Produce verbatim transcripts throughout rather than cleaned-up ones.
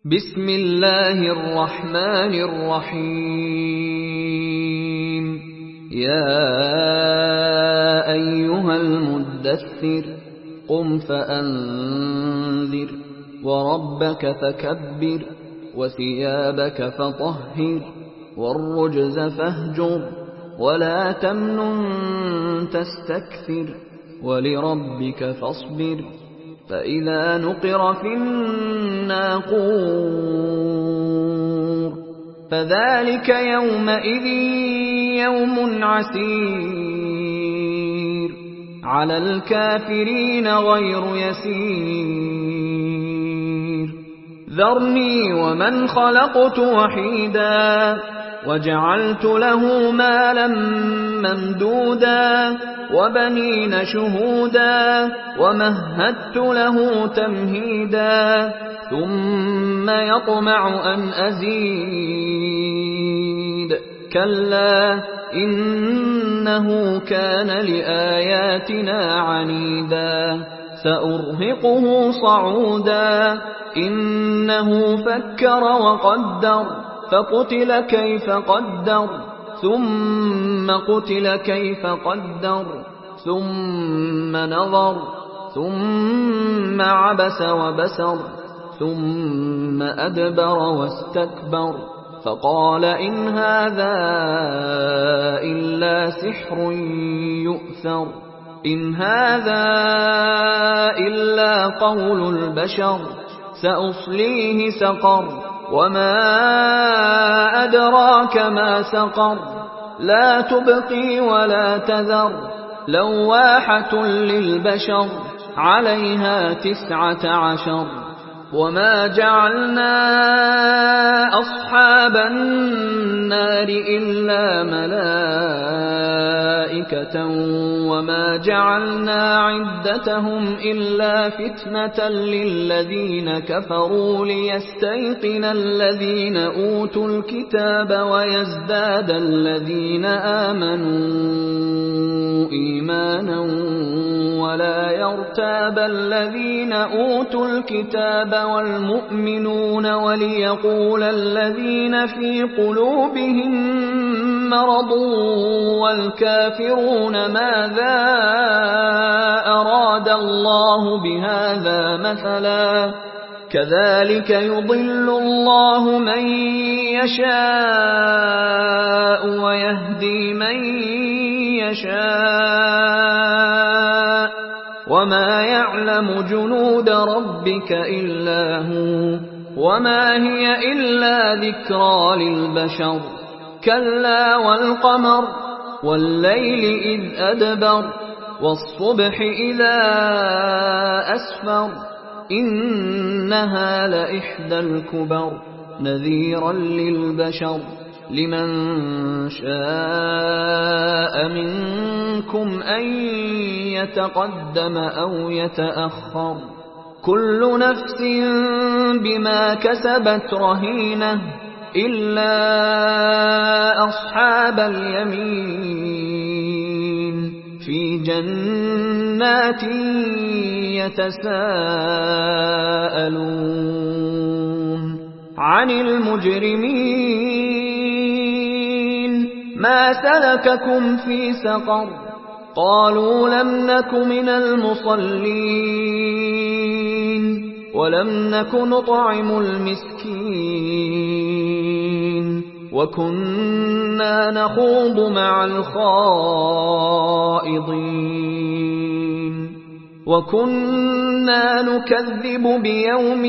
بسم اللہ الرحمن الرحیم یا ایہا المدثر قم فانذر وربک فکبر وثیابک فطہر والرجز فاہجر ولا تمنن تستکثر ولربک فاصبر فَإِذَا نُقِرَ فِي النَّاقُورِ فَذَلِكَ يَوْمَئِذٍ يَوْمٌ عَسِيرٌ عَلَى الْكَافِرِينَ غَيْرُ يَسِيرٌ ذَرْنِي وَمَنْ خَلَقْتُ وَحِيدًا وَجَعَلْتُ لَهُ مَالًا مَمْدُودًا وَبَنِينَ شُهُودًا وَمَهَّدتُّ لَهُ تَمْهِيدًا ثُمَّ يَطْمَعُ أَنْ أَزِيدَ كَلَّا إِنَّهُ كَانَ لِآيَاتِنَا عَنِيدًا سَأُرْهِقُهُ صَعُودًا إِنَّهُ فَكَّرَ وَقَدَّرَ فَقُتِلَ كَيْفَ قَدَّرَ ثُمَّ قُتِلَ كَيْفَ قَدَّرَ ثُمَّ نَظَرَ ثُمَّ عَبَسَ وَبَسَرَ ثُمَّ أَدْبَرَ وَاسْتَكْبَرَ فَقَالَ إِنْ هَذَا إِلَّا سِحْرٌ يُؤْثَرُ إِنْ هَذَا إِلَّا قَوْلُ الْبَشَرِ سَأُصْلِيهِ سَقَرَ وَمَا أَدْرَاكَ مَا سَقَرُ لَا تُبْقِي وَلَا تَذَرُ لَوَّاحَةٌ لِلْبَشَرِ عَلَيْهَا تِسْعَةَ عَشَرَ وَمَا جَعَلْنَا أَصْحَابَ النَّارِ إِلَّا مَلَائِكَةً وَمَا جَعَلْنَا عِدَّتَهُمْ إِلَّا فِتْنَةً لِلَّذِينَ كَفَرُوا لِيَسْتَيْقِنَ الَّذِينَ أُوتُوا الْكِتَابَ وَيَزْدَادَ الَّذِينَ آمَنُوا إِيمَانًا وَلَا يَرْتَابَ الَّذِينَ أُوتُوا الْكِتَابَ وَالْمُؤْمِنُونَ وَلِيَقُولَ الَّذِينَ فِي قُلُوبِهِم مَّرَضٌ وَالْكَافِرُونَ مَاذَا أَرَادَ اللَّهُ بِهَذَا مَثَلًا كَذَلِكَ يُضِلُّ اللَّهُ مَن يَشَاءُ وَيَهْدِي مَن يَشَاءُ وَمَا يَعْلَمُ جُنُودَ رَبِّكَ إِلَّا هُوَ وَمَا هِيَ إِلَّا ذِكْرَى لِلْبَشَرِ كَلَّا وَالْقَمَرِ وَاللَّيْلِ إِذْ أَدْبَرَ وَالصُّبْحِ إِذَا أَسْفَرَ إِنَّهَا لَإِحْدَى الْكُبَرِ نَذِيرًا لِلْبَشَرِ لمن شاء منكم أن يتقدم أو يتأخر كل نفس بما كسبت رهينة إلا أصحاب اليمين في جنات يتساءلون عن المجرمين ما سلككم في سقر قالوا لم نك من المصلين ولم نك نطعم المسكين وكنا نخوض مع الخائضين وكنا نكذب بيوم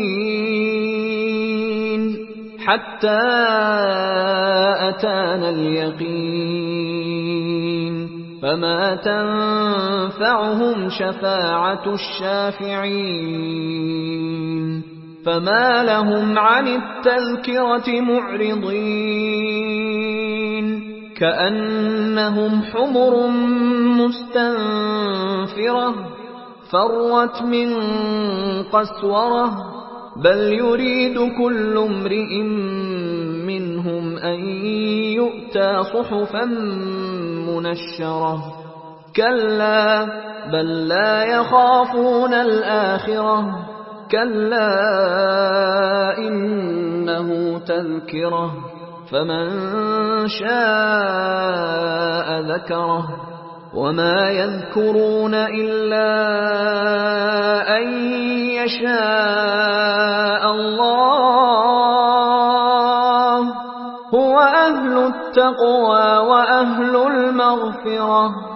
الدين حتى أتانا اليقين فما تنفعهم شفاعة الشافعين فما لهم عن التذكرة معرضين كأنهم حمر مستنفرة فرت من قسورة بل يريد كل امرئ منهم أن يؤتى صحفا منشرة كلا بل لا يخافون الآخرة كلا إنه تذكرة فمن شاء ذكره وما يذكرون إلا أن يشاء الله هو أهل التقوى وأهل المغفرة